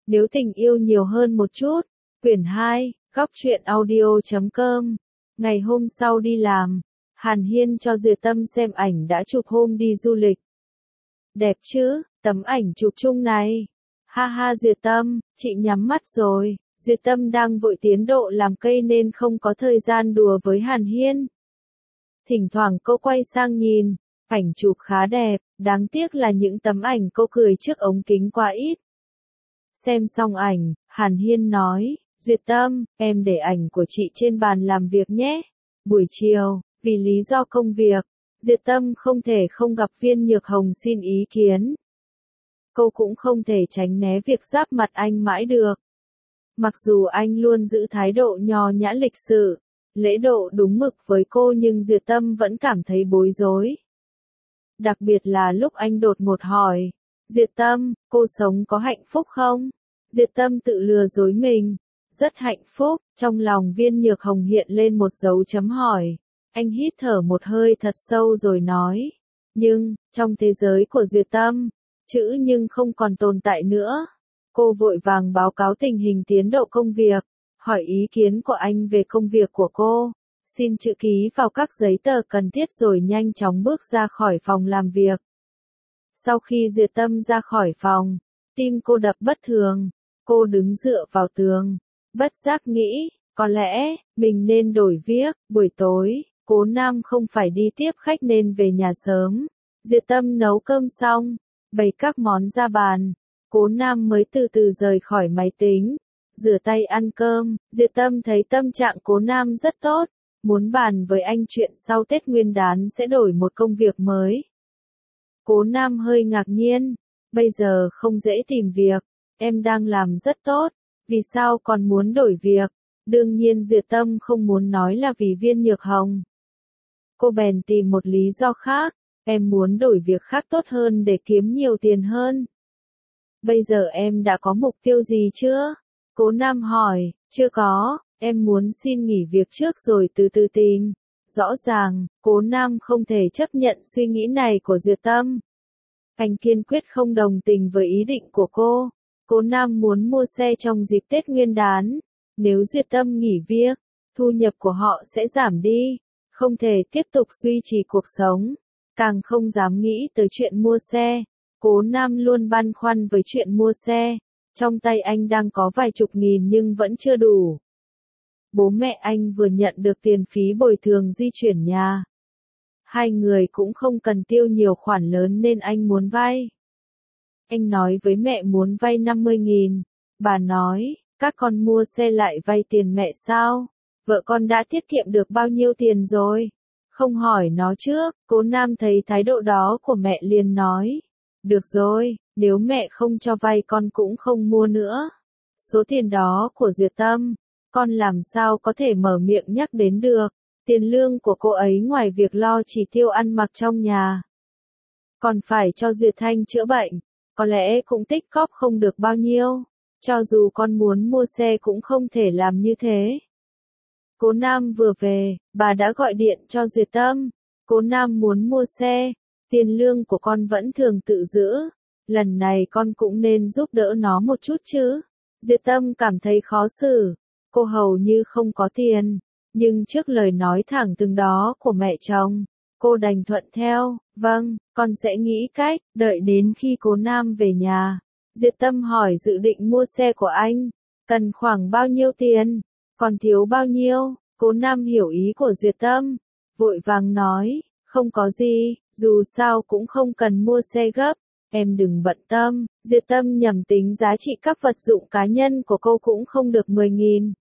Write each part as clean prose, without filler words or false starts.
Nếu tình yêu nhiều hơn một chút. Quyển 2, góc truyện audio.com. Ngày hôm sau đi làm, Hàn Hiên cho Duyệt Tâm xem ảnh đã chụp hôm đi du lịch. Đẹp chứ, tấm ảnh chụp chung này. Ha ha Duyệt Tâm, chị nhắm mắt rồi. Duyệt Tâm đang vội tiến độ làm cây nên không có thời gian đùa với Hàn Hiên. Thỉnh thoảng cô quay sang nhìn, ảnh chụp khá đẹp, đáng tiếc là những tấm ảnh cô cười trước ống kính quá ít. Xem xong ảnh, Hàn Hiên nói, Duyệt Tâm, em để ảnh của chị trên bàn làm việc nhé. Buổi chiều, vì lý do công việc, Duyệt Tâm không thể không gặp Viên Nhược Hồng xin ý kiến. Cô cũng không thể tránh né việc giáp mặt anh mãi được. Mặc dù anh luôn giữ thái độ nho nhã lịch sự, lễ độ đúng mực với cô nhưng Duyệt Tâm vẫn cảm thấy bối rối. Đặc biệt là lúc anh đột ngột hỏi, Duyệt Tâm, cô sống có hạnh phúc không? Duyệt Tâm tự lừa dối mình, rất hạnh phúc, trong lòng Viên Nhược Hồng hiện lên một dấu chấm hỏi. Anh hít thở một hơi thật sâu rồi nói, nhưng, trong thế giới của Duyệt Tâm, chữ nhưng không còn tồn tại nữa. Cô vội vàng báo cáo tình hình tiến độ công việc, hỏi ý kiến của anh về công việc của cô, xin chữ ký vào các giấy tờ cần thiết rồi nhanh chóng bước ra khỏi phòng làm việc. Sau khi Duyệt Tâm ra khỏi phòng, tim cô đập bất thường, cô đứng dựa vào tường, bất giác nghĩ, có lẽ, mình nên đổi viết, buổi tối, Cố Nam không phải đi tiếp khách nên về nhà sớm. Duyệt Tâm nấu cơm xong, bày các món ra bàn, Cố Nam mới từ từ rời khỏi máy tính, rửa tay ăn cơm. Duyệt Tâm thấy tâm trạng Cố Nam rất tốt, muốn bàn với anh chuyện sau Tết Nguyên đán sẽ đổi một công việc mới. Cố Nam hơi ngạc nhiên, bây giờ không dễ tìm việc, em đang làm rất tốt, vì sao còn muốn đổi việc? Đương nhiên Duyệt Tâm không muốn nói là vì Viên Nhược Hồng. Cô bèn tìm một lý do khác, em muốn đổi việc khác tốt hơn để kiếm nhiều tiền hơn. Bây giờ em đã có mục tiêu gì chưa? Cố Nam hỏi, chưa có, em muốn xin nghỉ việc trước rồi từ từ tìm. Rõ ràng, Cố Nam không thể chấp nhận suy nghĩ này của Duyệt Tâm. Anh kiên quyết không đồng tình với ý định của cô. Cố Nam muốn mua xe trong dịp Tết Nguyên đán. Nếu Duyệt Tâm nghỉ việc, thu nhập của họ sẽ giảm đi, không thể tiếp tục duy trì cuộc sống, càng không dám nghĩ tới chuyện mua xe. Cố Nam luôn băn khoăn với chuyện mua xe, trong tay anh đang có vài chục nghìn nhưng vẫn chưa đủ. Bố mẹ anh vừa nhận được tiền phí bồi thường di chuyển nhà. Hai người cũng không cần tiêu nhiều khoản lớn nên anh muốn vay. Anh nói với mẹ muốn vay 50.000, bà nói, các con mua xe lại vay tiền mẹ sao? Vợ con đã tiết kiệm được bao nhiêu tiền rồi? Không hỏi nó trước. Cố Nam thấy thái độ đó của mẹ liền nói, được rồi, nếu mẹ không cho vay con cũng không mua nữa. Số tiền đó của Duyệt Tâm, con làm sao có thể mở miệng nhắc đến được? Tiền lương của cô ấy ngoài việc lo chỉ tiêu ăn mặc trong nhà, còn phải cho Duyệt Thanh chữa bệnh, có lẽ cũng tích góp không được bao nhiêu. Cho dù con muốn mua xe cũng không thể làm như thế. Cố Nam vừa về, bà đã gọi điện cho Duyệt Tâm. Cố Nam muốn mua xe, tiền lương của con vẫn thường tự giữ. Lần này con cũng nên giúp đỡ nó một chút chứ. Duyệt Tâm cảm thấy khó xử. Cô hầu như không có tiền. Nhưng trước lời nói thẳng thừng đó của mẹ chồng, cô đành thuận theo. Vâng, con sẽ nghĩ cách. Đợi đến khi Cố Nam về nhà, Duyệt Tâm hỏi dự định mua xe của anh, cần khoảng bao nhiêu tiền, còn thiếu bao nhiêu? Cố Nam hiểu ý của Duyệt Tâm, vội vàng nói, không có gì, dù sao cũng không cần mua xe gấp, em đừng bận tâm. Duyệt Tâm nhầm tính giá trị các vật dụng cá nhân của cô cũng không được 10.000.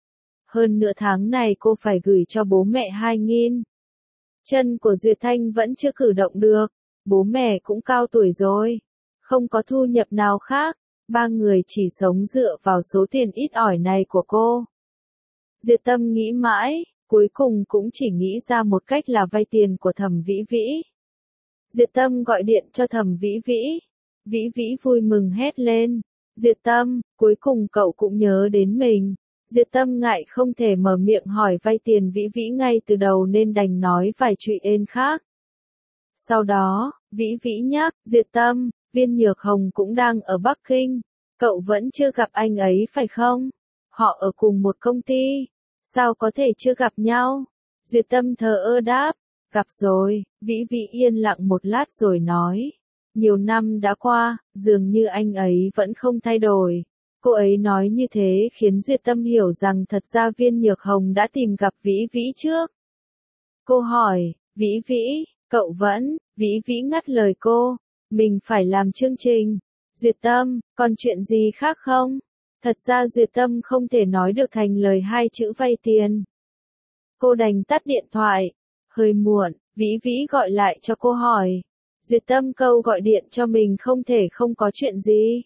Hơn nửa tháng này cô phải gửi cho bố mẹ 2.000. Chân của Duyệt Thanh vẫn chưa cử động được, bố mẹ cũng cao tuổi rồi, không có thu nhập nào khác, ba người chỉ sống dựa vào số tiền ít ỏi này của cô. Duyệt Tâm nghĩ mãi, cuối cùng cũng chỉ nghĩ ra một cách là vay tiền của Thẩm Vĩ Vĩ. Duyệt Tâm gọi điện cho Thẩm Vĩ Vĩ. Vĩ Vĩ vui mừng hét lên, Duyệt Tâm, cuối cùng cậu cũng nhớ đến mình. Duyệt Tâm ngại không thể mở miệng hỏi vay tiền Vĩ Vĩ ngay từ đầu nên đành nói vài chuyện khác. Sau đó, Vĩ Vĩ nhắc, Duyệt Tâm, Viên Nhược Hồng cũng đang ở Bắc Kinh. Cậu vẫn chưa gặp anh ấy phải không? Họ ở cùng một công ty. Sao có thể chưa gặp nhau? Duyệt Tâm thờ ơ đáp. Gặp rồi, Vĩ Vĩ yên lặng một lát rồi nói. Nhiều năm đã qua, dường như anh ấy vẫn không thay đổi. Cô ấy nói như thế khiến Duyệt Tâm hiểu rằng thật ra Viên Nhược Hồng đã tìm gặp Vĩ Vĩ trước. Cô hỏi, Vĩ Vĩ, cậu vẫn, Vĩ Vĩ ngắt lời cô. Mình phải làm chương trình. Duyệt Tâm, còn chuyện gì khác không? Thật ra Duyệt Tâm không thể nói được thành lời hai chữ vay tiền. Cô đành tắt điện thoại. Hơi muộn, Vĩ Vĩ gọi lại cho cô hỏi. Duyệt Tâm câu gọi điện cho mình không thể không có chuyện gì.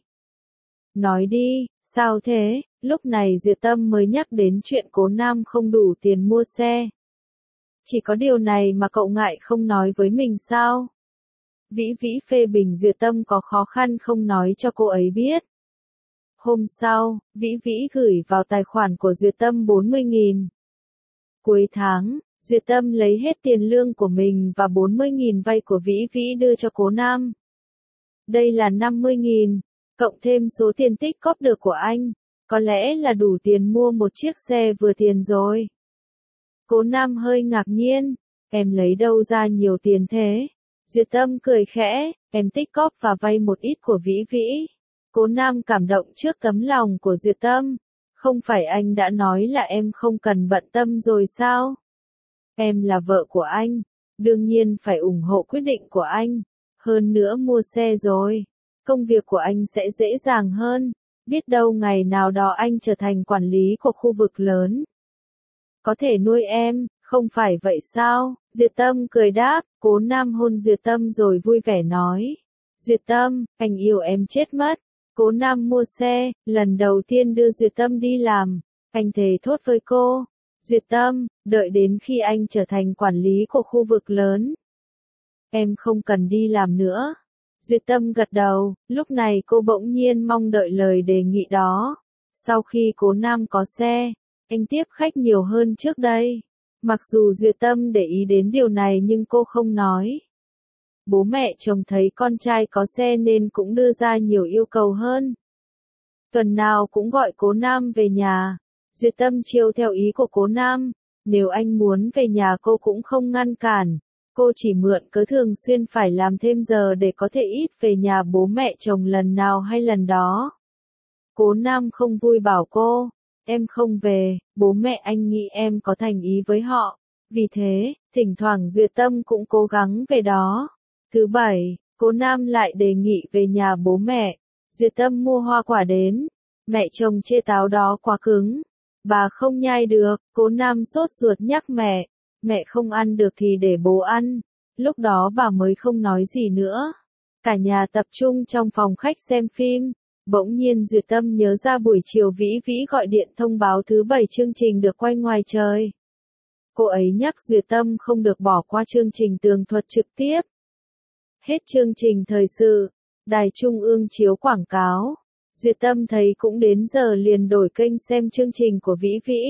Nói đi, sao thế? Lúc này Duyệt Tâm mới nhắc đến chuyện Cố Nam không đủ tiền mua xe. Chỉ có điều này mà cậu ngại không nói với mình sao? Vĩ Vĩ phê bình Duyệt Tâm có khó khăn không nói cho cô ấy biết. Hôm sau, Vĩ Vĩ gửi vào tài khoản của Duyệt Tâm 40.000. Cuối tháng, Duyệt Tâm lấy hết tiền lương của mình và 40.000 vay của Vĩ Vĩ đưa cho Cố Nam. Đây là 50.000, cộng thêm số tiền tích cóp được của anh, có lẽ là đủ tiền mua một chiếc xe vừa tiền rồi. Cố Nam hơi ngạc nhiên, em lấy đâu ra nhiều tiền thế? Duyệt Tâm cười khẽ, em tích cóp và vay một ít của Vĩ Vĩ. Cố Nam cảm động trước tấm lòng của Duyệt Tâm. Không phải anh đã nói là em không cần bận tâm rồi sao? Em là vợ của anh, đương nhiên phải ủng hộ quyết định của anh. Hơn nữa mua xe rồi, công việc của anh sẽ dễ dàng hơn. Biết đâu ngày nào đó anh trở thành quản lý của khu vực lớn. Có thể nuôi em, không phải vậy sao? Duyệt Tâm cười đáp, Cố Nam hôn Duyệt Tâm rồi vui vẻ nói. Duyệt Tâm, anh yêu em chết mất. Cố Nam mua xe, lần đầu tiên đưa Duyệt Tâm đi làm. Anh thề thốt với cô. Duyệt Tâm, đợi đến khi anh trở thành quản lý của khu vực lớn. Em không cần đi làm nữa. Duyệt Tâm gật đầu, lúc này cô bỗng nhiên mong đợi lời đề nghị đó. Sau khi Cố Nam có xe, anh tiếp khách nhiều hơn trước đây. Mặc dù Duyệt Tâm để ý đến điều này nhưng cô không nói. Bố mẹ chồng thấy con trai có xe nên cũng đưa ra nhiều yêu cầu hơn. Tuần nào cũng gọi Cố Nam về nhà. Duyệt Tâm chiều theo ý của Cố Nam. Nếu anh muốn về nhà cô cũng không ngăn cản. Cô chỉ mượn cớ thường xuyên phải làm thêm giờ để có thể ít về nhà bố mẹ chồng lần nào hay lần đó. Cố Nam không vui bảo cô. Em không về, bố mẹ anh nghĩ em có thành ý với họ. Vì thế, thỉnh thoảng Duyệt Tâm cũng cố gắng về đó. Thứ bảy, Cố Nam lại đề nghị về nhà bố mẹ. Duyệt Tâm mua hoa quả đến. Mẹ chồng chê táo đó quá cứng. Bà không nhai được, Cố Nam sốt ruột nhắc mẹ. Mẹ không ăn được thì để bố ăn. Lúc đó bà mới không nói gì nữa. Cả nhà tập trung trong phòng khách xem phim. Bỗng nhiên Duyệt Tâm nhớ ra buổi chiều Vĩ Vĩ gọi điện thông báo thứ bảy chương trình được quay ngoài trời. Cô ấy nhắc Duyệt Tâm không được bỏ qua chương trình tường thuật trực tiếp. Hết chương trình thời sự, Đài Trung ương chiếu quảng cáo. Duyệt Tâm thấy cũng đến giờ liền đổi kênh xem chương trình của Vĩ Vĩ.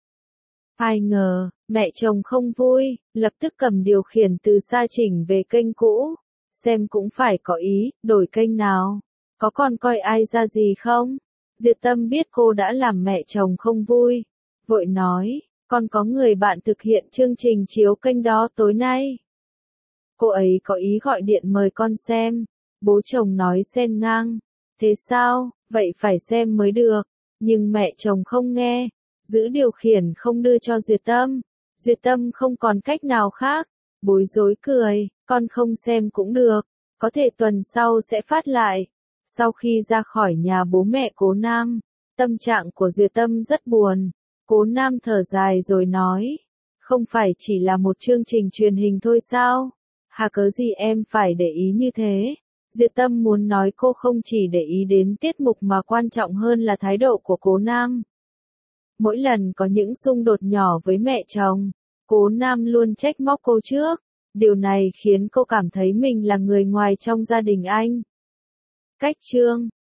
Ai ngờ, mẹ chồng không vui, lập tức cầm điều khiển từ xa chỉnh về kênh cũ. Xem cũng phải có ý, đổi kênh nào. Có còn coi ai ra gì không? Duyệt Tâm biết cô đã làm mẹ chồng không vui. Vội nói, con có người bạn thực hiện chương trình chiếu kênh đó tối nay. Cô ấy có ý gọi điện mời con xem. Bố chồng nói xen ngang. Thế sao, vậy phải xem mới được. Nhưng mẹ chồng không nghe. Giữ điều khiển không đưa cho Duyệt Tâm. Duyệt Tâm không còn cách nào khác. Bối rối cười, con không xem cũng được. Có thể tuần sau sẽ phát lại. Sau khi ra khỏi nhà bố mẹ Cố Nam, tâm trạng của Duyệt Tâm rất buồn. Cố Nam thở dài rồi nói. Không phải chỉ là một chương trình truyền hình thôi sao? Hà cớ gì em phải để ý như thế? Duyệt Tâm muốn nói cô không chỉ để ý đến tiết mục mà quan trọng hơn là thái độ của Cố Nam. Mỗi lần có những xung đột nhỏ với mẹ chồng, Cố Nam luôn trách móc cô trước. Điều này khiến cô cảm thấy mình là người ngoài trong gia đình anh. Cách chương